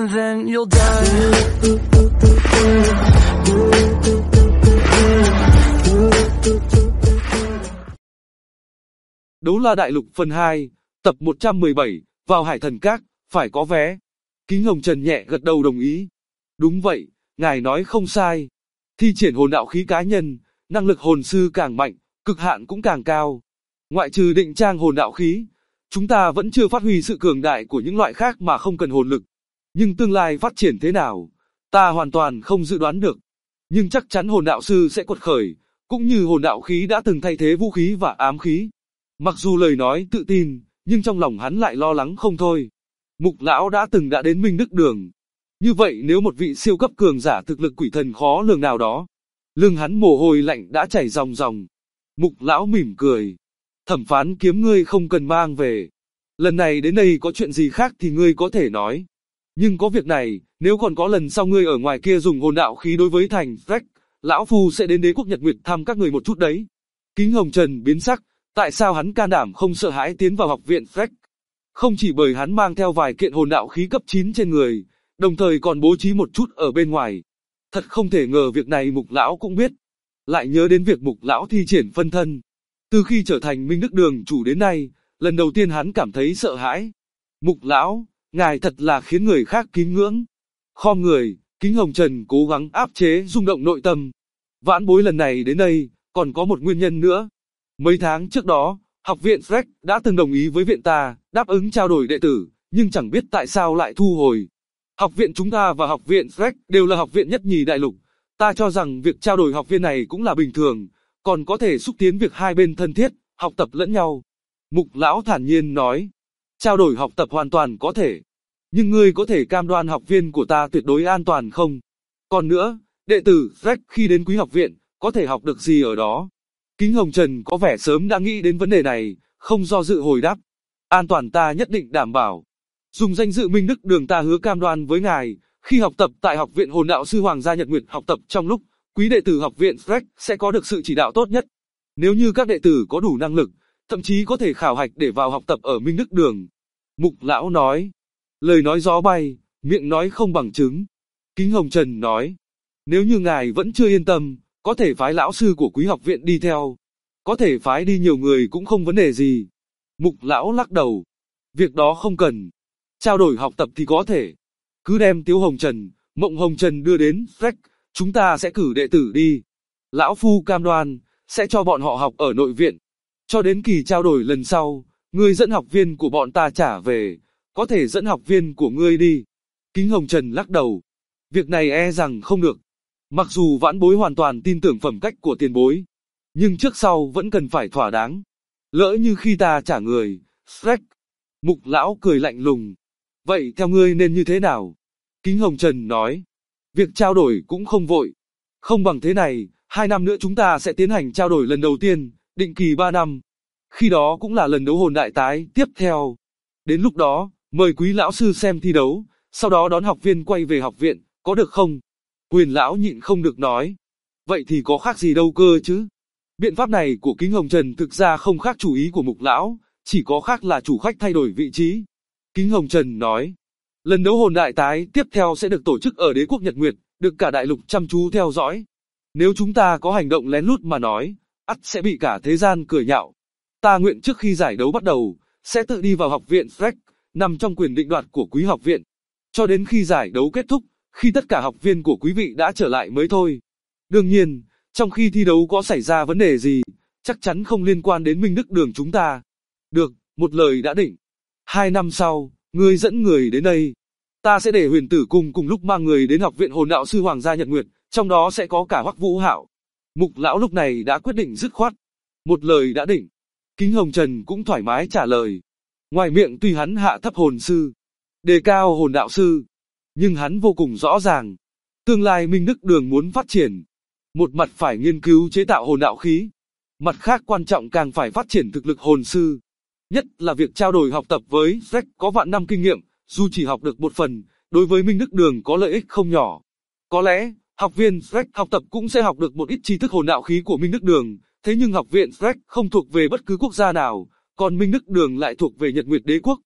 and then you'll die. Đấu La Đại Lục phần 2, tập 117, vào Hải Thần Các, phải có vé. Kính Hồng Trần nhẹ gật đầu đồng ý. Đúng vậy, ngài nói không sai. Thi triển hồn đạo khí cá nhân, năng lực hồn sư càng mạnh, cực hạn cũng càng cao. Ngoại trừ định trang hồn đạo khí, chúng ta vẫn chưa phát huy sự cường đại của những loại khác mà không cần hồn lực. Nhưng tương lai phát triển thế nào, ta hoàn toàn không dự đoán được. Nhưng chắc chắn hồn đạo sư sẽ quật khởi, cũng như hồn đạo khí đã từng thay thế vũ khí và ám khí. Mặc dù lời nói tự tin, nhưng trong lòng hắn lại lo lắng không thôi. Mục lão đã đến Minh Đức Đường. Như vậy nếu một vị siêu cấp cường giả thực lực quỷ thần khó lường nào đó, lưng hắn mồ hôi lạnh đã chảy ròng ròng. Mục lão mỉm cười. Thẩm phán kiếm ngươi không cần mang về. Lần này đến đây có chuyện gì khác thì ngươi có thể nói. Nhưng có việc này, nếu còn có lần sau ngươi ở ngoài kia dùng hồn đạo khí đối với thành Freck, lão phu sẽ đến đế quốc Nhật Nguyệt thăm các người một chút đấy. Kính Hồng Trần biến sắc, tại sao hắn can đảm không sợ hãi tiến vào học viện Freck? Không chỉ bởi hắn mang theo vài kiện hồn đạo khí cấp 9 trên người, đồng thời còn bố trí một chút ở bên ngoài. Thật không thể ngờ việc này Mục lão cũng biết. Lại nhớ đến việc Mục lão thi triển phân thân. Từ khi trở thành Minh Đức Đường chủ đến nay, lần đầu tiên hắn cảm thấy sợ hãi. Mục lão, ngài thật là khiến người khác kính ngưỡng. Khom người, Kính Hồng Trần cố gắng áp chế rung động nội tâm. Vãn bối lần này đến đây, còn có một nguyên nhân nữa. Mấy tháng trước đó, học viện Freck đã từng đồng ý với viện ta, đáp ứng trao đổi đệ tử, nhưng chẳng biết tại sao lại thu hồi. Học viện chúng ta và học viện Freck đều là học viện nhất nhì đại lục. Ta cho rằng việc trao đổi học viên này cũng là bình thường, còn có thể xúc tiến việc hai bên thân thiết, học tập lẫn nhau. Mục lão thản nhiên nói, trao đổi học tập hoàn toàn có thể. Nhưng ngươi có thể cam đoan học viên của ta tuyệt đối an toàn không? Còn nữa, đệ tử Freck khi đến quý học viện, có thể học được gì ở đó? Kính Hồng Trần có vẻ sớm đã nghĩ đến vấn đề này, không do dự hồi đáp. An toàn ta nhất định đảm bảo. Dùng danh dự Minh Đức Đường ta hứa cam đoan với ngài, khi học tập tại học viện hồn đạo sư Hoàng gia Nhật Nguyệt học tập trong lúc, quý đệ tử học viện Freck sẽ có được sự chỉ đạo tốt nhất. Nếu như các đệ tử có đủ năng lực, thậm chí có thể khảo hạch để vào học tập ở Minh Đức Đường. Mục lão nói. Lời nói gió bay, miệng nói không bằng chứng. Kính Hồng Trần nói. Nếu như ngài vẫn chưa yên tâm, có thể phái lão sư của quý học viện đi theo. Có thể phái đi nhiều người cũng không vấn đề gì. Mục lão lắc đầu. Việc đó không cần. Trao đổi học tập thì có thể. Cứ đem Tiếu Hồng Trần, Mộng Hồng Trần đưa đến Freck, chúng ta sẽ cử đệ tử đi. Lão phu cam đoan, sẽ cho bọn họ học ở nội viện. Cho đến kỳ trao đổi lần sau, ngươi dẫn học viên của bọn ta trả về, có thể dẫn học viên của ngươi đi. Kính Hồng Trần lắc đầu. Việc này e rằng không được. Mặc dù vãn bối hoàn toàn tin tưởng phẩm cách của tiền bối, nhưng trước sau vẫn cần phải thỏa đáng. Lỡ như khi ta trả người, Freck. Mục lão cười lạnh lùng. Vậy theo ngươi nên như thế nào? Kính Hồng Trần nói. Việc trao đổi cũng không vội. Không bằng thế này, 2 năm nữa chúng ta sẽ tiến hành trao đổi lần đầu tiên, định kỳ 3 năm. Khi đó cũng là lần đấu hồn đại tái tiếp theo. Đến lúc đó, mời quý lão sư xem thi đấu, sau đó đón học viên quay về học viện, có được không? Huyền lão nhịn không được nói. Vậy thì có khác gì đâu cơ chứ? Biện pháp này của Kính Hồng Trần thực ra không khác chủ ý của Mục lão, chỉ có khác là chủ khách thay đổi vị trí. Kính Hồng Trần nói. Lần đấu hồn đại tái tiếp theo sẽ được tổ chức ở đế quốc Nhật Nguyệt, được cả đại lục chăm chú theo dõi. Nếu chúng ta có hành động lén lút mà nói, ắt sẽ bị cả thế gian cười nhạo. Ta nguyện trước khi giải đấu bắt đầu, sẽ tự đi vào học viện Freck, nằm trong quyền định đoạt của quý học viện. Cho đến khi giải đấu kết thúc, khi tất cả học viên của quý vị đã trở lại mới thôi. Đương nhiên, trong khi thi đấu có xảy ra vấn đề gì, chắc chắn không liên quan đến Minh Đức Đường chúng ta. Được, một lời đã định. 2 năm sau, ngươi dẫn người đến đây. Ta sẽ để Huyền Tử cùng lúc mang người đến học viện hồn đạo sư Hoàng gia Nhật Nguyệt, trong đó sẽ có cả Hoắc Vũ Hạo. Mục lão lúc này đã quyết định dứt khoát. Một lời đã định. Kính Hồng Trần cũng thoải mái trả lời. Ngoài miệng tuy hắn hạ thấp hồn sư, đề cao hồn đạo sư, nhưng hắn vô cùng rõ ràng. Tương lai Minh Đức Đường muốn phát triển. Một mặt phải nghiên cứu chế tạo hồn đạo khí. Mặt khác quan trọng càng phải phát triển thực lực hồn sư. Nhất là việc trao đổi học tập với Freck có vạn năm kinh nghiệm, dù chỉ học được một phần, đối với Minh Đức Đường có lợi ích không nhỏ. Có lẽ, học viên Freck học tập cũng sẽ học được một ít tri thức hồn đạo khí của Minh Đức Đường, thế nhưng học viện Freck không thuộc về bất cứ quốc gia nào, còn Minh Đức Đường lại thuộc về Nhật Nguyệt Đế quốc.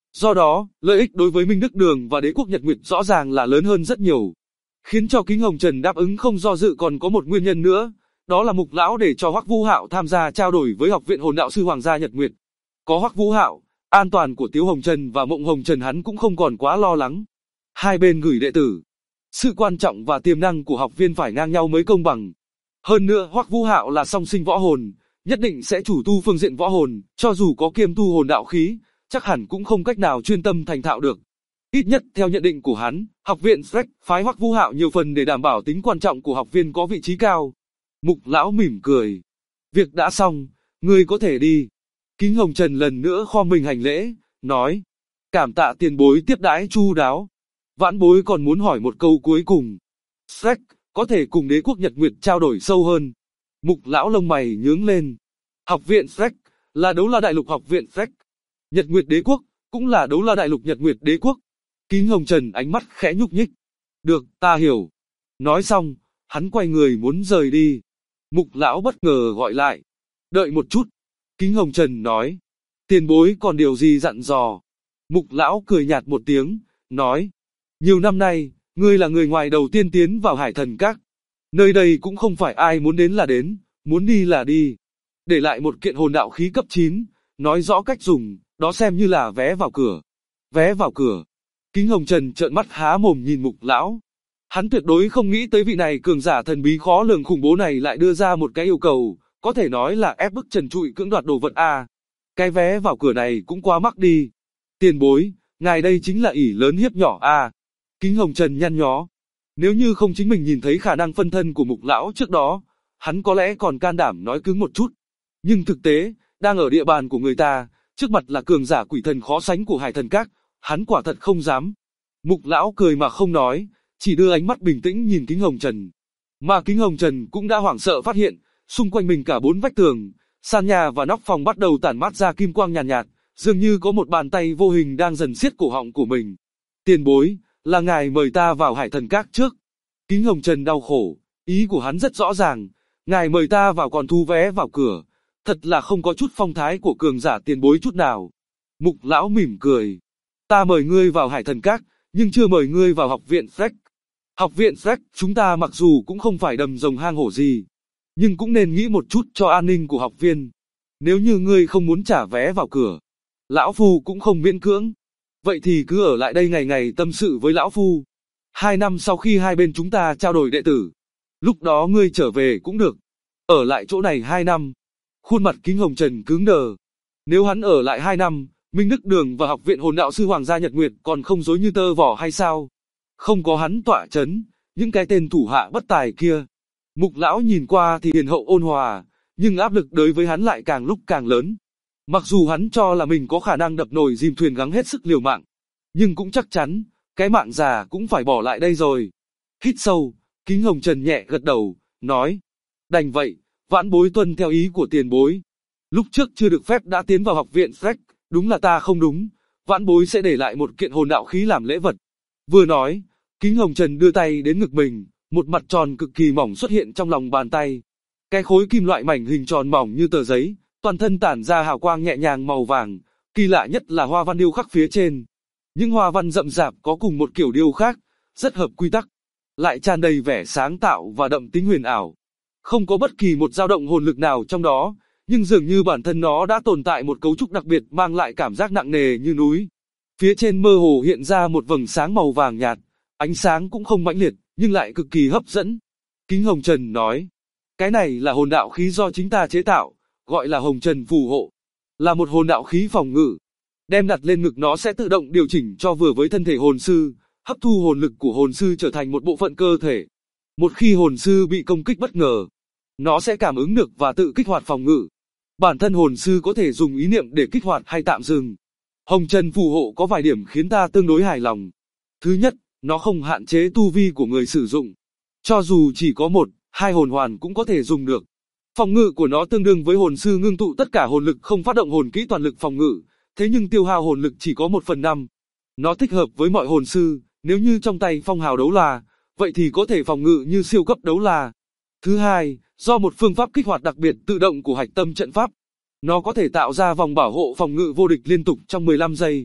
Do đó, lợi ích đối với Minh Đức Đường và Đế quốc Nhật Nguyệt rõ ràng là lớn hơn rất nhiều. Khiến cho Kính Hồng Trần đáp ứng không do dự còn có một nguyên nhân nữa, đó là Mục lão để cho Hoắc Vũ Hạo tham gia trao đổi với Học viện Hồn Đạo sư Hoàng gia Nhật Nguyệt. Có Hoắc Vũ Hạo, an toàn của Tiếu Hồng Trần và Mộng Hồng Trần hắn cũng không còn quá lo lắng. Hai bên gửi đệ tử, sự quan trọng và tiềm năng của học viên phải ngang nhau mới công bằng. Hơn nữa Hoắc Vũ Hạo là song sinh võ hồn, nhất định sẽ chủ tu phương diện võ hồn, cho dù có kiêm tu hồn đạo khí, chắc hẳn cũng không cách nào chuyên tâm thành thạo được. Ít nhất theo nhận định của hắn, học viện Shrek phái Hoắc Vũ Hạo nhiều phần để đảm bảo tính quan trọng của học viên có vị trí cao. Mục lão mỉm cười. Việc đã xong, ngươi có thể đi. Kính Hồng Trần lần nữa khom mình hành lễ, nói. Cảm tạ tiền bối tiếp đãi chu đáo. Vãn bối còn muốn hỏi một câu cuối cùng. Shrek, có thể cùng Đế quốc Nhật Nguyệt trao đổi sâu hơn. Mục lão lông mày nhướng lên. Học viện Shrek, là Đấu La Đại Lục học viện Shrek. Nhật Nguyệt Đế quốc, cũng là Đấu La Đại Lục Nhật Nguyệt Đế quốc. Kính Hồng Trần ánh mắt khẽ nhúc nhích. Được, ta hiểu. Nói xong, hắn quay người muốn rời đi. Mục lão bất ngờ gọi lại. Đợi một chút. Kính Hồng Trần nói. Tiền bối còn điều gì dặn dò? Mục lão cười nhạt một tiếng, nói. Nhiều năm nay, ngươi là người ngoài đầu tiên tiến vào Hải Thần Các. Nơi đây cũng không phải ai muốn đến là đến, muốn đi là đi. Để lại một kiện hồn đạo khí cấp 9, nói rõ cách dùng, đó xem như là vé vào cửa. Vé vào cửa. Kính Hồng Trần trợn mắt há mồm nhìn Mục lão. Hắn tuyệt đối không nghĩ tới vị này cường giả thần bí khó lường khủng bố này lại đưa ra một cái yêu cầu, có thể nói là ép bức trần trụi cưỡng đoạt đồ vật a. Cái vé vào cửa này cũng quá mắc đi. Tiền bối, ngài đây chính là ỷ lớn hiếp nhỏ a. Kính Hồng Trần nhăn nhó. Nếu như không chính mình nhìn thấy khả năng phân thân của Mục lão trước đó, hắn có lẽ còn can đảm nói cứng một chút. Nhưng thực tế, đang ở địa bàn của người ta, trước mặt là cường giả quỷ thần khó sánh của Hải Thần Các, hắn quả thật không dám. Mục lão cười mà không nói, chỉ đưa ánh mắt bình tĩnh nhìn Kính Hồng Trần. Mà Kính Hồng Trần cũng đã hoảng sợ phát hiện, xung quanh mình cả bốn vách tường, sàn nhà và nóc phòng bắt đầu tản mát ra kim quang nhàn nhạt, dường như có một bàn tay vô hình đang dần siết cổ họng của mình. Tiền bối, là ngài mời ta vào Hải Thần Các trước. Kính Hồng Trần đau khổ, ý của hắn rất rõ ràng, ngài mời ta vào còn thu vé vào cửa, thật là không có chút phong thái của cường giả tiền bối chút nào. Mục lão mỉm cười. Ta mời ngươi vào Hải Thần Các, nhưng chưa mời ngươi vào học viện Shrek. Học viện Shrek, chúng ta mặc dù cũng không phải đầm rồng hang hổ gì, nhưng cũng nên nghĩ một chút cho an ninh của học viên. Nếu như ngươi không muốn trả vé vào cửa, lão phu cũng không miễn cưỡng. Vậy thì cứ ở lại đây ngày ngày tâm sự với lão phu. 2 năm sau khi hai bên chúng ta trao đổi đệ tử, lúc đó ngươi trở về cũng được. Ở lại chỗ này 2 năm. Khuôn mặt Kính Hồng Trần cứng đờ. Nếu hắn ở lại 2 năm, Minh Đức Đường và Học viện Hồn Đạo sư Hoàng gia Nhật Nguyệt còn không rối như tơ vò hay sao? Không có hắn tọa chấn, những cái tên thủ hạ bất tài kia. Mục lão nhìn qua thì hiền hậu ôn hòa, nhưng áp lực đối với hắn lại càng lúc càng lớn. Mặc dù hắn cho là mình có khả năng đập nồi dìm thuyền gắng hết sức liều mạng, nhưng cũng chắc chắn, cái mạng già cũng phải bỏ lại đây rồi. Hít sâu, Kính Hồng Trần nhẹ gật đầu, nói. Đành vậy, vãn bối tuân theo ý của tiền bối. Lúc trước chưa được phép đã tiến vào học viện Shrek, đúng là ta không đúng, vãn bối sẽ để lại một kiện hồn đạo khí làm lễ vật. Vừa nói, Kính Hồng Trần đưa tay đến ngực mình, một mặt tròn cực kỳ mỏng xuất hiện trong lòng bàn tay. Cái khối kim loại mảnh hình tròn mỏng như tờ giấy, toàn thân tản ra hào quang nhẹ nhàng màu vàng, kỳ lạ nhất là hoa văn điêu khắc phía trên. Những hoa văn rậm rạp có cùng một kiểu điêu khác, rất hợp quy tắc, lại tràn đầy vẻ sáng tạo và đậm tính huyền ảo. Không có bất kỳ một dao động hồn lực nào trong đó, nhưng dường như bản thân nó đã tồn tại một cấu trúc đặc biệt mang lại cảm giác nặng nề như núi. Phía trên mơ hồ hiện ra một vầng sáng màu vàng nhạt, ánh sáng cũng không mãnh liệt, nhưng lại cực kỳ hấp dẫn. Kính Hồng Trần nói, cái này là hồn đạo khí do chính ta chế tạo, gọi là Hồng Trần phù hộ, là một hồn đạo khí phòng ngự. Đem đặt lên ngực nó sẽ tự động điều chỉnh cho vừa với thân thể hồn sư, hấp thu hồn lực của hồn sư trở thành một bộ phận cơ thể. Một khi hồn sư bị công kích bất ngờ, nó sẽ cảm ứng được và tự kích hoạt phòng ngự. Bản thân hồn sư có thể dùng ý niệm để kích hoạt hay tạm dừng. Hồng Trần phù hộ có vài điểm khiến ta tương đối hài lòng. Thứ nhất, nó không hạn chế tu vi của người sử dụng. Cho dù chỉ có 1, 2 hồn hoàn cũng có thể dùng được. Phòng ngự của nó tương đương với hồn sư ngưng tụ tất cả hồn lực không phát động hồn kỹ toàn lực phòng ngự, thế nhưng tiêu hao hồn lực chỉ có 1/5. Nó thích hợp với mọi hồn sư, nếu như trong tay phong hào đấu la, vậy thì có thể phòng ngự như siêu cấp đấu la. Thứ hai, do một phương pháp kích hoạt đặc biệt tự động của hạch tâm trận pháp, nó có thể tạo ra vòng bảo hộ phòng ngự vô địch liên tục trong 15 giây.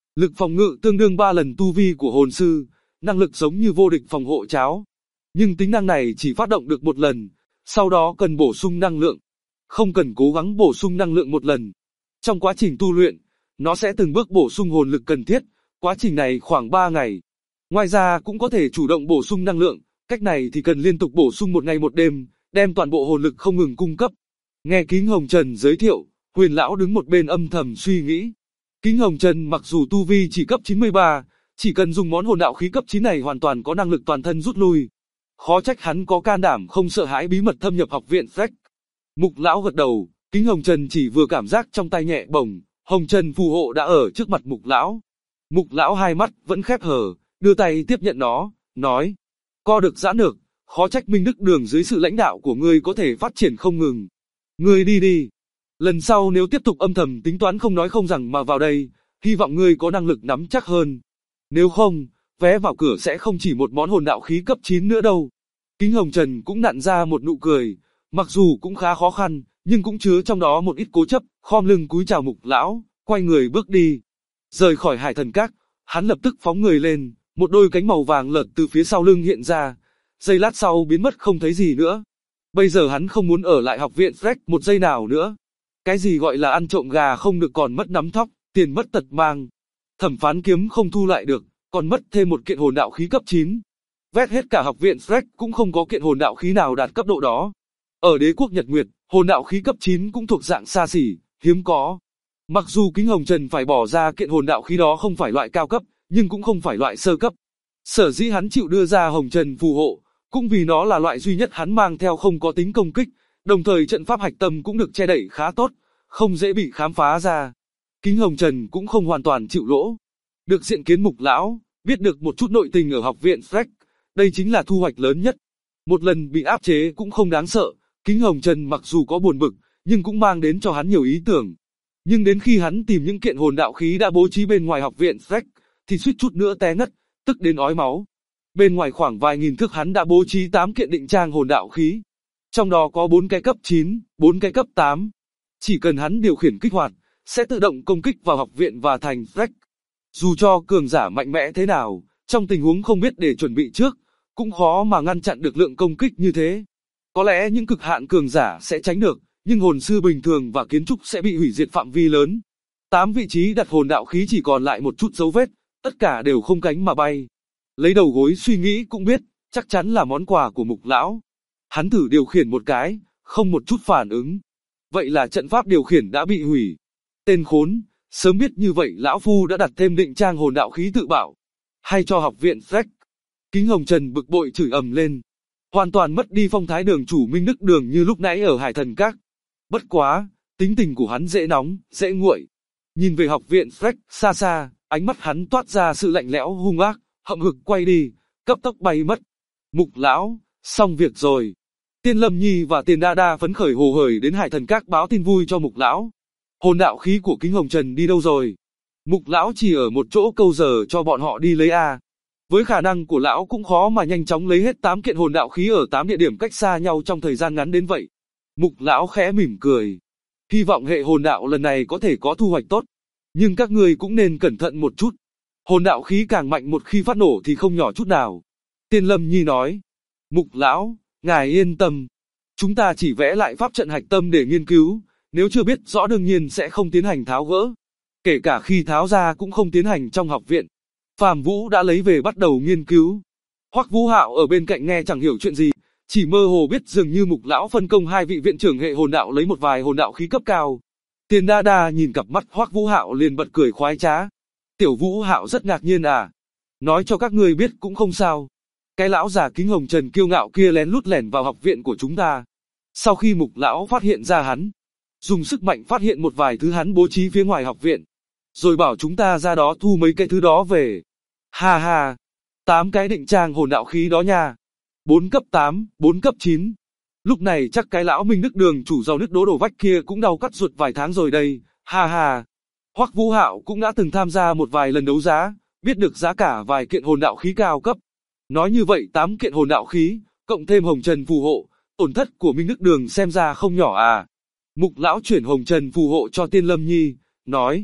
Lực phòng ngự tương đương 3 lần tu vi của hồn sư, năng lực giống như vô địch phòng hộ cháo. Nhưng tính năng này chỉ phát động được một lần, sau đó cần bổ sung năng lượng. Không cần cố gắng bổ sung năng lượng một lần. Trong quá trình tu luyện, nó sẽ từng bước bổ sung hồn lực cần thiết, quá trình này khoảng 3 ngày. Ngoài ra cũng có thể chủ động bổ sung năng lượng, cách này thì cần liên tục bổ sung một ngày một đêm, đem toàn bộ hồn lực không ngừng cung cấp. Nghe Kính Hồng Trần giới thiệu, Huyền lão đứng một bên âm thầm suy nghĩ. Kính Hồng Trần mặc dù tu vi chỉ cấp 93, chỉ cần dùng món hồn đạo khí cấp 9 này hoàn toàn có năng lực toàn thân rút lui. Khó trách hắn có can đảm không sợ hãi bí mật thâm nhập học viện Freck. Mục lão gật đầu, Kính Hồng Trần chỉ vừa cảm giác trong tay nhẹ bổng, Hồng Trần phù hộ đã ở trước mặt Mục lão. Mục lão hai mắt vẫn khép hờ, đưa tay tiếp nhận nó, nói: co được giãn được, khó trách Minh Đức Đường dưới sự lãnh đạo của ngươi có thể phát triển không ngừng. Ngươi đi đi. Lần sau nếu tiếp tục âm thầm tính toán không nói không rằng mà vào đây, hy vọng ngươi có năng lực nắm chắc hơn. Nếu không, vé vào cửa sẽ không chỉ một món hồn đạo khí cấp 9 nữa đâu. Kính Hồng Trần cũng nặn ra một nụ cười, mặc dù cũng khá khó khăn, nhưng cũng chứa trong đó một ít cố chấp, khom lưng cúi chào Mục lão, quay người bước đi. Rời khỏi Hải Thần Các, hắn lập tức phóng người lên, một đôi cánh màu vàng lợt từ phía sau lưng hiện ra, giây lát sau biến mất không thấy gì nữa. Bây giờ hắn không muốn ở lại học viện Freck một giây nào nữa. Cái gì gọi là ăn trộm gà không được còn mất nắm thóc, tiền mất tật mang. Thẩm phán kiếm không thu lại được, còn mất thêm một kiện hồn đạo khí cấp 9. Vét hết cả học viện Freck cũng không có kiện hồn đạo khí nào đạt cấp độ đó. Ở đế quốc Nhật Nguyệt, hồn đạo khí cấp 9 cũng thuộc dạng xa xỉ, hiếm có. Mặc dù Kính Hồng Trần phải bỏ ra kiện hồn đạo khí đó không phải loại cao cấp, nhưng cũng không phải loại sơ cấp. Sở dĩ hắn chịu đưa ra Hồng Trần phù hộ, cũng vì nó là loại duy nhất hắn mang theo không có tính công kích, đồng thời trận pháp hạch tâm cũng được che đậy khá tốt, không dễ bị khám phá ra. Kính Hồng Trần cũng không hoàn toàn chịu lỗ. Được diện kiến Mục lão, biết được một chút nội tình ở học viện Freck, đây chính là thu hoạch lớn nhất. Một lần bị áp chế cũng không đáng sợ, Kính Hồng Trần mặc dù có buồn bực, nhưng cũng mang đến cho hắn nhiều ý tưởng. Nhưng đến khi hắn tìm những kiện hồn đạo khí đã bố trí bên ngoài học viện Freck, thì suýt chút nữa té ngất, tức đến ói máu. Bên ngoài khoảng vài nghìn thước hắn đã bố trí 8 kiện định trang hồn đạo khí. Trong đó có 4 cái cấp 9, 4 cái cấp 8. Chỉ cần hắn điều khiển kích hoạt, sẽ tự động công kích vào học viện và thành Freck. Dù cho cường giả mạnh mẽ thế nào, trong tình huống không biết để chuẩn bị trước, cũng khó mà ngăn chặn được lượng công kích như thế. Có lẽ những cực hạn cường giả sẽ tránh được, nhưng hồn sư bình thường và kiến trúc sẽ bị hủy diệt phạm vi lớn. 8 vị trí đặt hồn đạo khí chỉ còn lại một chút dấu vết, tất cả đều không cánh mà bay. Lấy đầu gối suy nghĩ cũng biết, chắc chắn là món quà của Mục lão. Hắn thử điều khiển một cái, không một chút phản ứng. Vậy là trận pháp điều khiển đã bị hủy. Tên khốn, sớm biết như vậy lão phu đã đặt thêm định trang hồn đạo khí tự bảo. Hay cho học viện Freck. Kính Hồng Trần bực bội chửi ầm lên. Hoàn toàn mất đi phong thái đường chủ Minh Đức Đường như lúc nãy ở Hải Thần Các. Bất quá, tính tình của hắn dễ nóng, dễ nguội. Nhìn về học viện Freck xa xa, ánh mắt hắn toát ra sự lạnh lẽo hung ác, hậm hực quay đi, cấp tốc bay mất. Mục lão, xong việc rồi. Tiên Lâm Nhi và Tiền Đa Đa phấn khởi hồ hởi đến Hải Thần Các báo tin vui cho Mục lão. Hồn đạo khí của Kính Hồng Trần đi đâu rồi? Mục lão chỉ ở một chỗ câu giờ cho bọn họ đi lấy a. Với khả năng của lão cũng khó mà nhanh chóng lấy hết 8 kiện hồn đạo khí ở 8 địa điểm cách xa nhau trong thời gian ngắn đến vậy. Mục lão khẽ mỉm cười. Hy vọng hệ hồn đạo lần này có thể có thu hoạch tốt. Nhưng các ngươi cũng nên cẩn thận một chút. Hồn đạo khí càng mạnh một khi phát nổ thì không nhỏ chút nào. Tiên Lâm Nhi nói. Mục lão, ngài yên tâm. Chúng ta chỉ vẽ lại pháp trận hạch tâm để nghiên cứu. Nếu chưa biết rõ đương nhiên sẽ không tiến hành tháo gỡ. Kể cả khi tháo ra cũng không tiến hành trong học viện. Phàm Vũ đã lấy về bắt đầu nghiên cứu. Hoắc Vũ Hạo ở bên cạnh nghe chẳng hiểu chuyện gì, chỉ mơ hồ biết dường như Mục lão phân công 2 vị viện trưởng hệ hồn đạo lấy một vài hồn đạo khí cấp cao. Tiền Đa Đa nhìn cặp mắt Hoắc Vũ Hạo liền bật cười khoái trá. Tiểu Vũ Hạo rất ngạc nhiên à? Nói cho các ngươi biết cũng không sao. Cái lão già Kính Hồng Trần kiêu ngạo kia lén lút lẻn vào học viện của chúng ta. Sau khi Mục lão phát hiện ra hắn, dùng sức mạnh phát hiện một vài thứ hắn bố trí phía ngoài học viện, rồi bảo chúng ta ra đó thu mấy cái thứ đó về. Ha ha, 8 cái định trang hồn đạo khí đó nha. 4 cấp 8, 4 cấp 9. Lúc này chắc cái lão Minh Đức Đường chủ giàu nứt đố đổ vách kia cũng đau cắt ruột vài tháng rồi đây. Ha ha. Hoắc Vũ Hạo cũng đã từng tham gia một vài lần đấu giá, biết được giá cả vài kiện hồn đạo khí cao cấp. Nói như vậy 8 kiện hồn đạo khí, cộng thêm Hồng Trần phù hộ, tổn thất của Minh Đức Đường xem ra không nhỏ à. Mục lão chuyển Hồng Trần phù hộ cho Tiên Lâm Nhi, nói.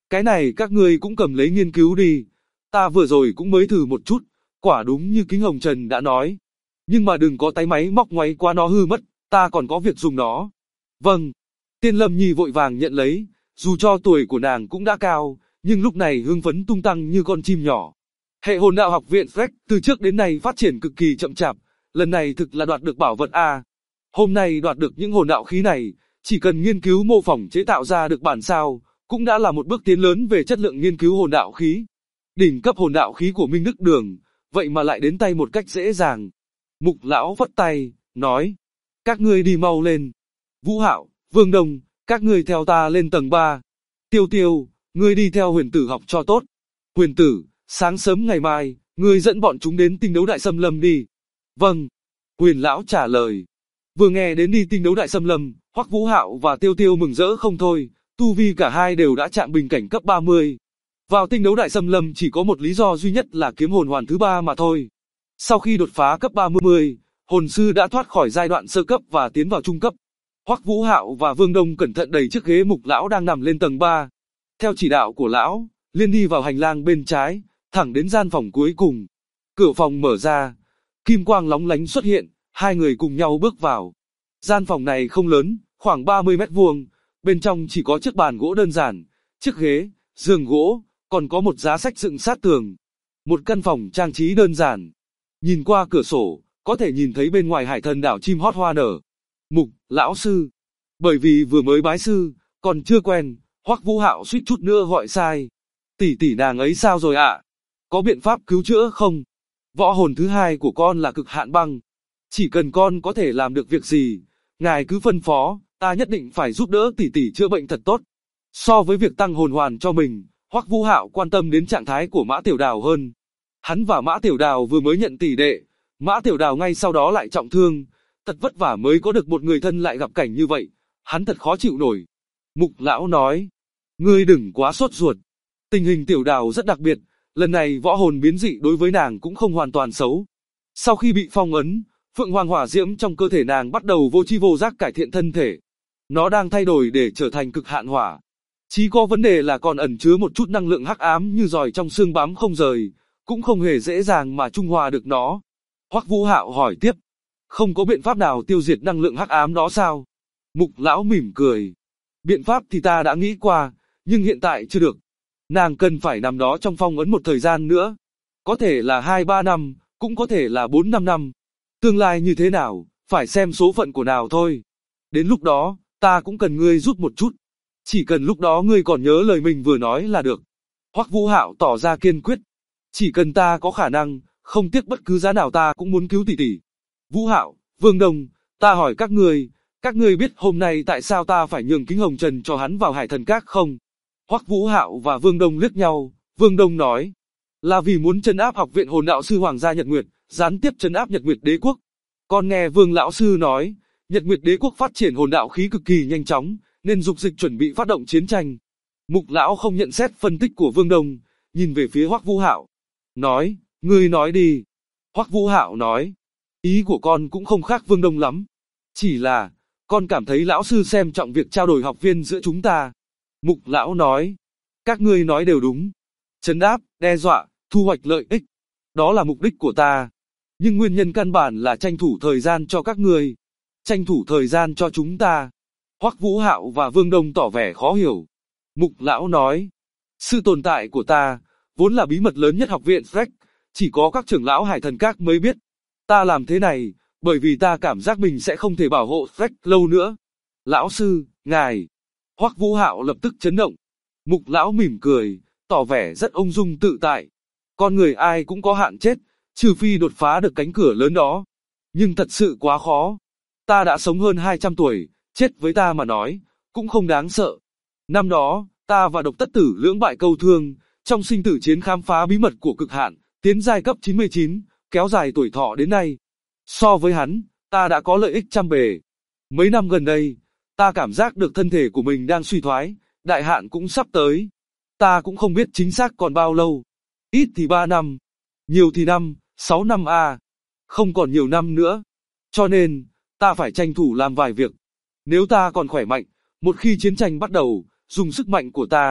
Cái này các ngươi cũng cầm lấy nghiên cứu đi. Ta vừa rồi cũng mới thử một chút, quả đúng như Kính Hồng Trần đã nói. Nhưng mà đừng có tay máy móc ngoáy quá nó hư mất, ta còn có việc dùng nó. Vâng. Tiên Lâm Nhi vội vàng nhận lấy, dù cho tuổi của nàng cũng đã cao, nhưng lúc này hưng phấn tung tăng như con chim nhỏ. Hệ hồn đạo học viện Freck từ trước đến nay phát triển cực kỳ chậm chạp, lần này thực là đoạt được bảo vật A. Hôm nay đoạt được những hồn đạo khí này, chỉ cần nghiên cứu mô phỏng chế tạo ra được bản sao, cũng đã là một bước tiến lớn về chất lượng nghiên cứu hồn đạo khí. Đỉnh cấp hồn đạo khí của Minh Đức Đường, vậy mà lại đến tay một cách dễ dàng. Mục lão vất tay, nói, các ngươi đi mau lên. Vũ Hạo, Vương Đông, các ngươi theo ta lên tầng 3. Tiêu Tiêu, ngươi đi theo Huyền Tử học cho tốt. Huyền Tử, sáng sớm ngày mai, ngươi dẫn bọn chúng đến tinh đấu đại xâm lâm đi. Vâng. Huyền lão trả lời. Vừa nghe đến đi tinh đấu đại xâm lâm, Hoắc Vũ Hạo và Tiêu Tiêu mừng rỡ không thôi, tu vi cả hai đều đã chạm bình cảnh cấp 30. Vào tinh đấu đại xâm lâm chỉ có một lý do duy nhất là kiếm hồn hoàn thứ 3 mà thôi. Sau khi đột phá cấp 30, hồn sư đã thoát khỏi giai đoạn sơ cấp và tiến vào trung cấp. Hoắc Vũ Hạo và Vương Đông cẩn thận đẩy chiếc ghế Mục lão đang nằm lên tầng 3. Theo chỉ đạo của lão, liên đi vào hành lang bên trái, thẳng đến gian phòng cuối cùng. Cửa phòng mở ra, kim quang lóng lánh xuất hiện, hai người cùng nhau bước vào. Gian phòng này không lớn, khoảng 30 mét vuông, bên trong chỉ có chiếc bàn gỗ đơn giản, chiếc ghế, giường gỗ, còn có một giá sách dựng sát tường. Một căn phòng trang trí đơn giản. Nhìn qua cửa sổ, có thể nhìn thấy bên ngoài hải thần đảo chim hót hoa nở. Mục, lão sư. Bởi vì vừa mới bái sư, còn chưa quen, Hoắc Vũ Hạo suýt chút nữa gọi sai. Tỷ tỷ nàng ấy sao rồi ạ? Có biện pháp cứu chữa không? Võ hồn thứ hai của con là cực hạn băng. Chỉ cần con có thể làm được việc gì, ngài cứ phân phó, ta nhất định phải giúp đỡ tỷ tỷ chữa bệnh thật tốt. So với việc tăng hồn hoàn cho mình, Hoắc Vũ Hạo quan tâm đến trạng thái của Mã Tiểu Đào hơn. Hắn và Mã Tiểu Đào vừa mới nhận tỷ đệ, Mã Tiểu Đào ngay sau đó lại trọng thương, thật vất vả mới có được một người thân lại gặp cảnh như vậy, hắn thật khó chịu nổi. Mục lão nói, ngươi đừng quá sốt ruột. Tình hình Tiểu Đào rất đặc biệt, lần này võ hồn biến dị đối với nàng cũng không hoàn toàn xấu. Sau khi bị phong ấn, Phượng Hoàng hỏa diễm trong cơ thể nàng bắt đầu vô tri vô giác cải thiện thân thể. Nó đang thay đổi để trở thành cực hạn hỏa. Chỉ có vấn đề là còn ẩn chứa một chút năng lượng hắc ám như giòi trong xương bám không rời, cũng không hề dễ dàng mà trung hòa được nó. Hoắc Vũ Hạo hỏi tiếp, không có biện pháp nào tiêu diệt năng lượng hắc ám đó sao? Mục lão mỉm cười, biện pháp thì ta đã nghĩ qua, nhưng hiện tại chưa được. Nàng cần phải nằm đó trong phong ấn một thời gian nữa. Có thể là 2-3 năm, cũng có thể là 4-5 năm. Tương lai như thế nào, phải xem số phận của nào thôi. Đến lúc đó, ta cũng cần ngươi giúp một chút. Chỉ cần lúc đó ngươi còn nhớ lời mình vừa nói là được. Hoắc Vũ Hạo tỏ ra kiên quyết. Chỉ cần ta có khả năng, không tiếc bất cứ giá nào ta cũng muốn cứu tỷ tỷ. Vũ Hạo, Vương Đông, ta hỏi các ngươi biết hôm nay tại sao ta phải nhường Kính Hồng Trần cho hắn vào Hải Thần Các không? Hoắc Vũ Hạo và Vương Đông liếc nhau, Vương Đông nói, là vì muốn trấn áp học viện hồn đạo sư Hoàng gia Nhật Nguyệt, gián tiếp trấn áp Nhật Nguyệt Đế quốc. Con nghe Vương lão sư nói, Nhật Nguyệt Đế quốc phát triển hồn đạo khí cực kỳ nhanh chóng, nên dục dịch chuẩn bị phát động chiến tranh. Mục lão không nhận xét phân tích của Vương Đông, nhìn về phía Hoắc Vũ Hạo, nói, ngươi nói đi. Hoắc Vũ Hạo nói, ý của con cũng không khác Vương Đông lắm, chỉ là con cảm thấy lão sư xem trọng việc trao đổi học viên giữa chúng ta. Mục lão nói, các ngươi nói đều đúng, trấn áp, đe dọa, thu hoạch lợi ích, đó là mục đích của ta. Nhưng nguyên nhân căn bản là tranh thủ thời gian cho các ngươi, tranh thủ thời gian cho chúng ta. Hoắc Vũ Hạo và Vương Đông tỏ vẻ khó hiểu. Mục lão nói, sự tồn tại của ta, vốn là bí mật lớn nhất học viện Freck, chỉ có các trưởng lão Hải Thần Các mới biết. Ta làm thế này, bởi vì ta cảm giác mình sẽ không thể bảo hộ Freck lâu nữa. Lão sư, ngài. Hoắc Vũ Hạo lập tức chấn động. Mục lão mỉm cười, tỏ vẻ rất ung dung tự tại. Con người ai cũng có hạn chết, trừ phi đột phá được cánh cửa lớn đó. Nhưng thật sự quá khó. Ta đã sống hơn 200 tuổi, chết với ta mà nói, cũng không đáng sợ. Năm đó, ta và Độc Tất Tử lưỡng bại câu thương, trong sinh tử chiến khám phá bí mật của cực hạn, tiến giai cấp 99, kéo dài tuổi thọ đến nay. So với hắn, ta đã có lợi ích trăm bề. Mấy năm gần đây, ta cảm giác được thân thể của mình đang suy thoái, đại hạn cũng sắp tới. Ta cũng không biết chính xác còn bao lâu. Ít thì 3 năm, nhiều thì 5-6 năm à. Không còn nhiều năm nữa. Cho nên, ta phải tranh thủ làm vài việc. Nếu ta còn khỏe mạnh, một khi chiến tranh bắt đầu, dùng sức mạnh của ta,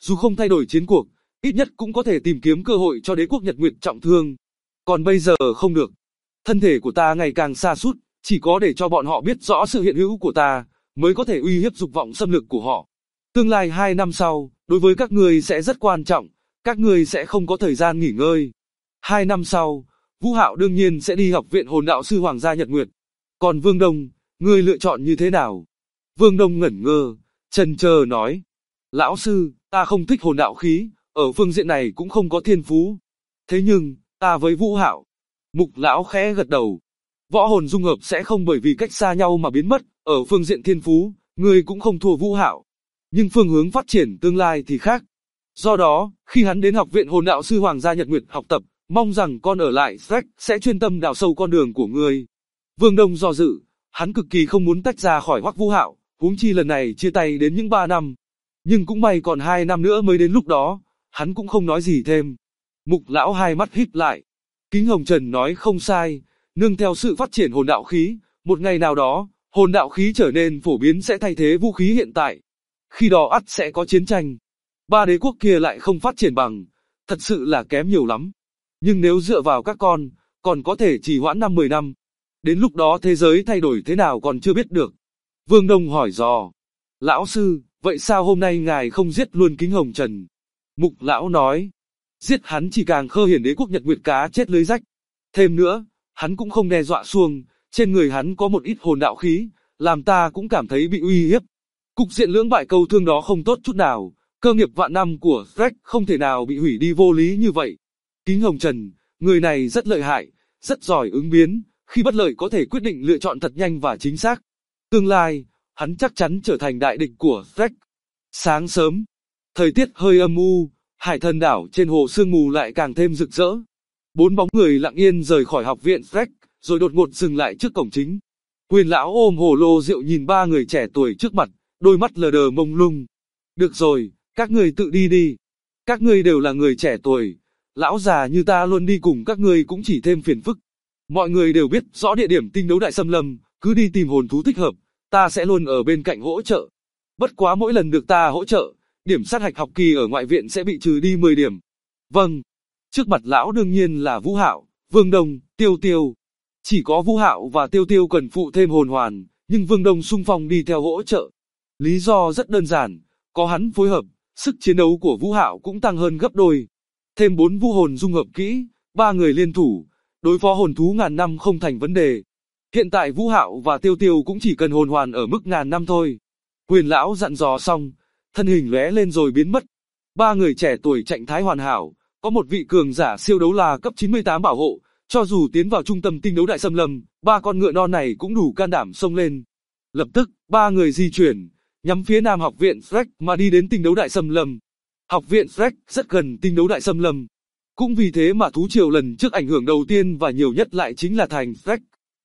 dù không thay đổi chiến cuộc, ít nhất cũng có thể tìm kiếm cơ hội cho đế quốc Nhật Nguyệt trọng thương. Còn bây giờ không được. Thân thể của ta ngày càng sa sút, chỉ có để cho bọn họ biết rõ sự hiện hữu của ta, mới có thể uy hiếp dục vọng xâm lược của họ. Tương lai 2 năm sau, đối với các ngươi sẽ rất quan trọng, các ngươi sẽ không có thời gian nghỉ ngơi. 2 năm sau, Vũ Hạo đương nhiên sẽ đi học viện hồn đạo sư Hoàng gia Nhật Nguyệt. Còn Vương Đông, ngươi lựa chọn như thế nào? Vương Đông ngẩn ngơ, chần chờ nói. Lão sư, ta không thích hồn đạo khí, ở phương diện này cũng không có thiên phú. Thế nhưng, ta với Vũ Hạo. Mục lão khẽ gật đầu. Võ hồn dung hợp sẽ không bởi vì cách xa nhau mà biến mất, ở phương diện thiên phú, ngươi cũng không thua Vũ Hạo. Nhưng phương hướng phát triển tương lai thì khác. Do đó, khi hắn đến học viện hồn đạo sư Hoàng gia Nhật Nguyệt học tập, mong rằng con ở lại Shrek sẽ chuyên tâm đào sâu con đường của ngươi. Vương Đông do dự, hắn cực kỳ không muốn tách ra khỏi Hoắc Vũ Hạo, huống chi lần này chia tay đến những 3 năm. Nhưng cũng may còn 2 năm nữa mới đến lúc đó, hắn cũng không nói gì thêm. Mục lão hai mắt híp lại. Kính Hồng Trần nói không sai, nương theo sự phát triển hồn đạo khí, một ngày nào đó, hồn đạo khí trở nên phổ biến sẽ thay thế vũ khí hiện tại. Khi đó ắt sẽ có chiến tranh. 3 đế quốc kia lại không phát triển bằng, thật sự là kém nhiều lắm. Nhưng nếu dựa vào các con, còn có thể trì hoãn 5-10 năm. Đến lúc đó thế giới thay đổi thế nào còn chưa biết được. Vương Đông hỏi dò. Lão sư, vậy sao hôm nay ngài không giết luôn Kính Hồng Trần? Mục lão nói. Giết hắn chỉ càng khơi hiển đế quốc Nhật Nguyệt cá chết lưới rách. Thêm nữa, hắn cũng không đe dọa xuông, trên người hắn có một ít hồn đạo khí, làm ta cũng cảm thấy bị uy hiếp. Cục diện lưỡng bại câu thương đó không tốt chút nào, cơ nghiệp vạn năm của Shrek không thể nào bị hủy đi vô lý như vậy. Kính Hồng Trần, người này rất lợi hại, rất giỏi ứng biến, khi bất lợi có thể quyết định lựa chọn thật nhanh và chính xác. Tương lai, hắn chắc chắn trở thành đại địch của Shrek. Sáng sớm, thời tiết hơi âm u, Hải Thần đảo trên hồ sương mù lại càng thêm rực rỡ. 4 bóng người lặng yên rời khỏi học viện Shrek, rồi đột ngột dừng lại trước cổng chính. Quyền lão ôm hồ lô rượu nhìn 3 người trẻ tuổi trước mặt, đôi mắt lờ đờ mông lung. Được rồi, các ngươi tự đi đi. Các ngươi đều là người trẻ tuổi, lão già như ta luôn đi cùng các ngươi cũng chỉ thêm phiền phức. Mọi người đều biết rõ địa điểm tinh đấu đại xâm lâm, cứ đi tìm hồn thú thích hợp, ta sẽ luôn ở bên cạnh hỗ trợ. Bất quá mỗi lần được ta hỗ trợ, điểm sát hạch học kỳ ở ngoại viện sẽ bị trừ đi 10 điểm. Vâng. Trước mặt lão đương nhiên là Vũ Hạo, Vương Đông, Tiêu Tiêu. Chỉ có Vũ Hạo và Tiêu Tiêu cần phụ thêm hồn hoàn, nhưng Vương Đông xung phong đi theo hỗ trợ. Lý do rất đơn giản, có hắn phối hợp, sức chiến đấu của Vũ Hạo cũng tăng hơn gấp đôi. Thêm 4 vũ hồn dung hợp kỹ, 3 người liên thủ, đối phó hồn thú ngàn năm không thành vấn đề. Hiện tại Vũ Hạo và Tiêu Tiêu cũng chỉ cần hồn hoàn ở mức ngàn năm thôi. Quyền lão dặn dò xong, thân hình lóe lên rồi biến mất. 3 người trẻ tuổi trạng thái hoàn hảo, có một vị cường giả siêu đấu la cấp 98 bảo hộ, cho dù tiến vào trung tâm tinh đấu đại xâm lâm, 3 con ngựa non này cũng đủ can đảm xông lên. Lập tức, 3 người di chuyển, nhắm phía nam học viện Shrek mà đi đến tinh đấu đại xâm lâm. Học viện Shrek rất gần tinh đấu đại xâm lâm. Cũng vì thế mà thú triều lần trước ảnh hưởng đầu tiên và nhiều nhất lại chính là thành Shrek.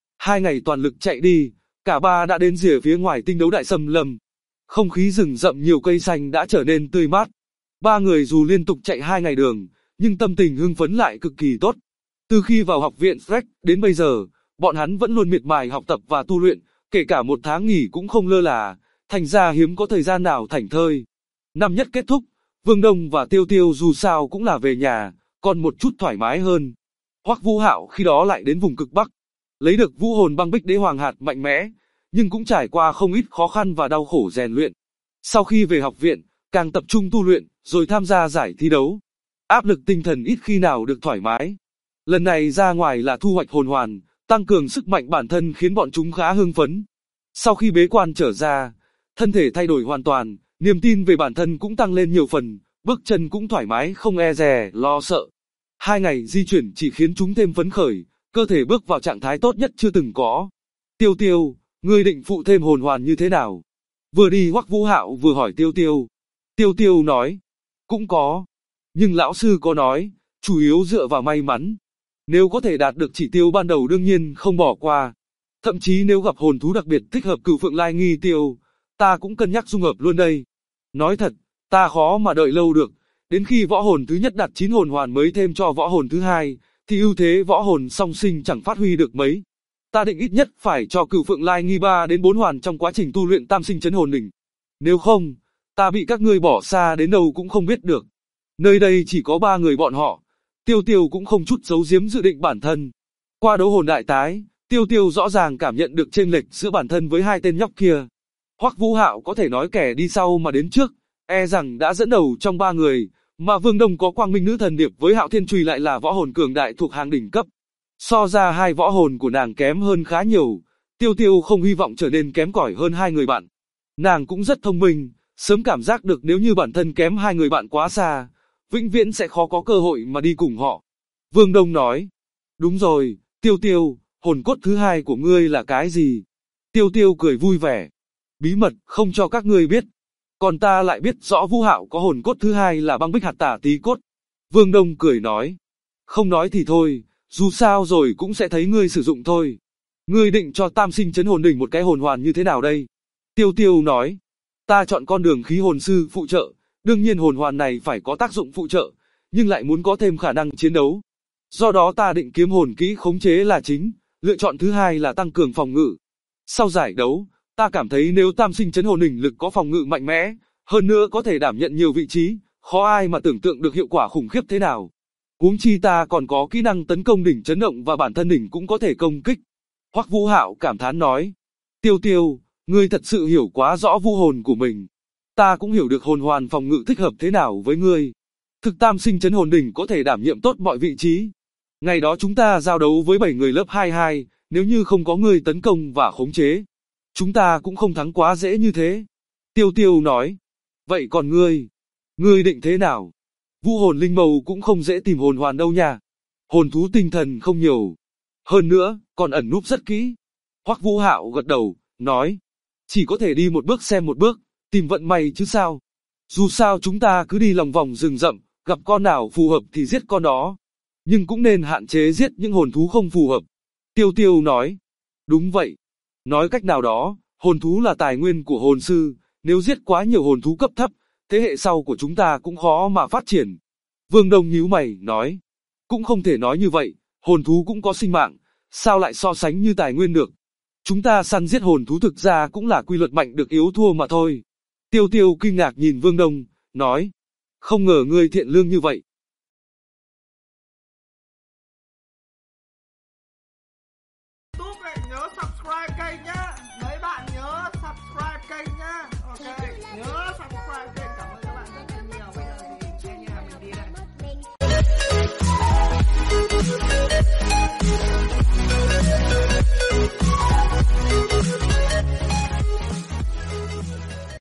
2 ngày toàn lực chạy đi, cả ba đã đến rìa phía ngoài tinh đấu đại xâm lâm. Không khí rừng rậm nhiều cây xanh đã trở nên tươi mát. 3 người dù liên tục chạy 2 ngày đường, nhưng tâm tình hưng phấn lại cực kỳ tốt. Từ khi vào học viện Shrek đến bây giờ, bọn hắn vẫn luôn miệt mài học tập và tu luyện, kể cả một tháng nghỉ cũng không lơ là, thành ra hiếm có thời gian nào thảnh thơi. Năm nhất kết thúc, Vương Đông và Tiêu Tiêu dù sao cũng là về nhà, còn một chút thoải mái hơn. Hoắc Vũ Hạo khi đó lại đến vùng cực Bắc, lấy được vũ hồn băng bích đế hoàng hạt mạnh mẽ, nhưng cũng trải qua không ít khó khăn và đau khổ rèn luyện. Sau khi về học viện, càng tập trung tu luyện, rồi tham gia giải thi đấu. Áp lực tinh thần ít khi nào được thoải mái. Lần này ra ngoài là thu hoạch hồn hoàn, tăng cường sức mạnh bản thân khiến bọn chúng khá hưng phấn. Sau khi bế quan trở ra, thân thể thay đổi hoàn toàn, niềm tin về bản thân cũng tăng lên nhiều phần, bước chân cũng thoải mái không e dè, lo sợ. 2 ngày di chuyển chỉ khiến chúng thêm phấn khởi, cơ thể bước vào trạng thái tốt nhất chưa từng có. Tiêu Tiêu, ngươi định phụ thêm hồn hoàn như thế nào? Vừa đi Hoắc Vũ Hạo vừa hỏi Tiêu Tiêu. Tiêu Tiêu nói, cũng có. Nhưng lão sư có nói, chủ yếu dựa vào may mắn. Nếu có thể đạt được chỉ tiêu ban đầu đương nhiên không bỏ qua. Thậm chí nếu gặp hồn thú đặc biệt thích hợp Cửu Phượng Lai Nghi Tiêu, ta cũng cân nhắc dung hợp luôn đây. Nói thật, ta khó mà đợi lâu được. Đến khi võ hồn thứ nhất đạt 9 hồn hoàn mới thêm cho võ hồn thứ hai, thì ưu thế võ hồn song sinh chẳng phát huy được mấy. Ta định ít nhất phải cho Cửu Phượng Lai Nghi 3 đến 4 hoàn trong quá trình tu luyện tam sinh chấn hồn đỉnh. Nếu không, Ta bị các ngươi bỏ xa đến đâu cũng không biết được. Nơi đây chỉ có 3 người bọn họ. Tiêu Tiêu cũng không chút giấu giếm dự định bản thân. Qua đấu hồn đại tái, Tiêu Tiêu rõ ràng cảm nhận được chênh lệch giữa bản thân với hai tên nhóc kia. Hoắc Vũ Hạo có thể nói kẻ đi sau mà đến trước, e rằng đã dẫn đầu trong 3 người, mà Vương Đông có Quang Minh Nữ Thần Điệp với Hạo Thiên Chùy lại là võ hồn cường đại thuộc hàng đỉnh cấp. So ra hai võ hồn của nàng kém hơn khá nhiều, Tiêu Tiêu không hy vọng trở nên kém cỏi hơn hai người bạn. Nàng cũng rất thông minh, sớm cảm giác được nếu như bản thân kém hai người bạn quá xa, vĩnh viễn sẽ khó có cơ hội mà đi cùng họ. Vương Đông nói, đúng rồi, Tiêu Tiêu, hồn cốt thứ hai của ngươi là cái gì? Tiêu Tiêu cười vui vẻ, bí mật không cho các ngươi biết. Còn ta lại biết rõ Vũ Hạo có hồn cốt thứ hai là băng bích hạt tả tí cốt. Vương Đông cười nói, không nói thì thôi, dù sao rồi cũng sẽ thấy ngươi sử dụng thôi. Ngươi định cho Tam Sinh Chấn Hồn Đỉnh một cái hồn hoàn như thế nào đây? Tiêu Tiêu nói, ta chọn con đường khí hồn sư phụ trợ, đương nhiên hồn hoàn này phải có tác dụng phụ trợ, nhưng lại muốn có thêm khả năng chiến đấu. Do đó ta định kiếm hồn kỹ khống chế là chính, lựa chọn thứ hai là tăng cường phòng ngự. Sau giải đấu, ta cảm thấy nếu Tam Sinh Chấn Hồn Đỉnh lực có phòng ngự mạnh mẽ, hơn nữa có thể đảm nhận nhiều vị trí, khó ai mà tưởng tượng được hiệu quả khủng khiếp thế nào. Huống chi ta còn có kỹ năng tấn công đỉnh chấn động và bản thân đỉnh cũng có thể công kích. Hoắc Vũ Hạo cảm thán nói, Tiêu Tiêu, ngươi thật sự hiểu quá rõ vũ hồn của mình. Ta cũng hiểu được hồn hoàn phòng ngự thích hợp thế nào với ngươi. Thực Tam Sinh Chấn Hồn Đỉnh có thể đảm nhiệm tốt mọi vị trí. Ngày đó chúng ta giao đấu với 7 người lớp 22, nếu như không có ngươi tấn công và khống chế, chúng ta cũng không thắng quá dễ như thế. Tiêu Tiêu nói, vậy còn ngươi định thế nào? Vũ hồn linh mâu cũng không dễ tìm hồn hoàn đâu nha. Hồn thú tinh thần không nhiều. Hơn nữa, còn ẩn núp rất kỹ. Hoắc Vũ Hạo gật đầu, nói, chỉ có thể đi một bước xem một bước, tìm vận may chứ sao. Dù sao chúng ta cứ đi lòng vòng rừng rậm, gặp con nào phù hợp thì giết con đó. Nhưng cũng nên hạn chế giết những hồn thú không phù hợp. Tiêu Tiêu nói, đúng vậy. Nói cách nào đó, hồn thú là tài nguyên của hồn sư, nếu giết quá nhiều hồn thú cấp thấp, thế hệ sau của chúng ta cũng khó mà phát triển. Vương Đông nhíu mày, nói, cũng không thể nói như vậy, hồn thú cũng có sinh mạng, sao lại so sánh như tài nguyên được. Chúng ta săn giết hồn thú thực ra cũng là quy luật mạnh được yếu thua mà thôi. Tiêu Tiêu kinh ngạc nhìn Vương Đông, nói, không ngờ ngươi thiện lương như vậy. Nhớ subscribe kênh nhá, mấy bạn nhớ subscribe kênh nhá, ok, nhớ.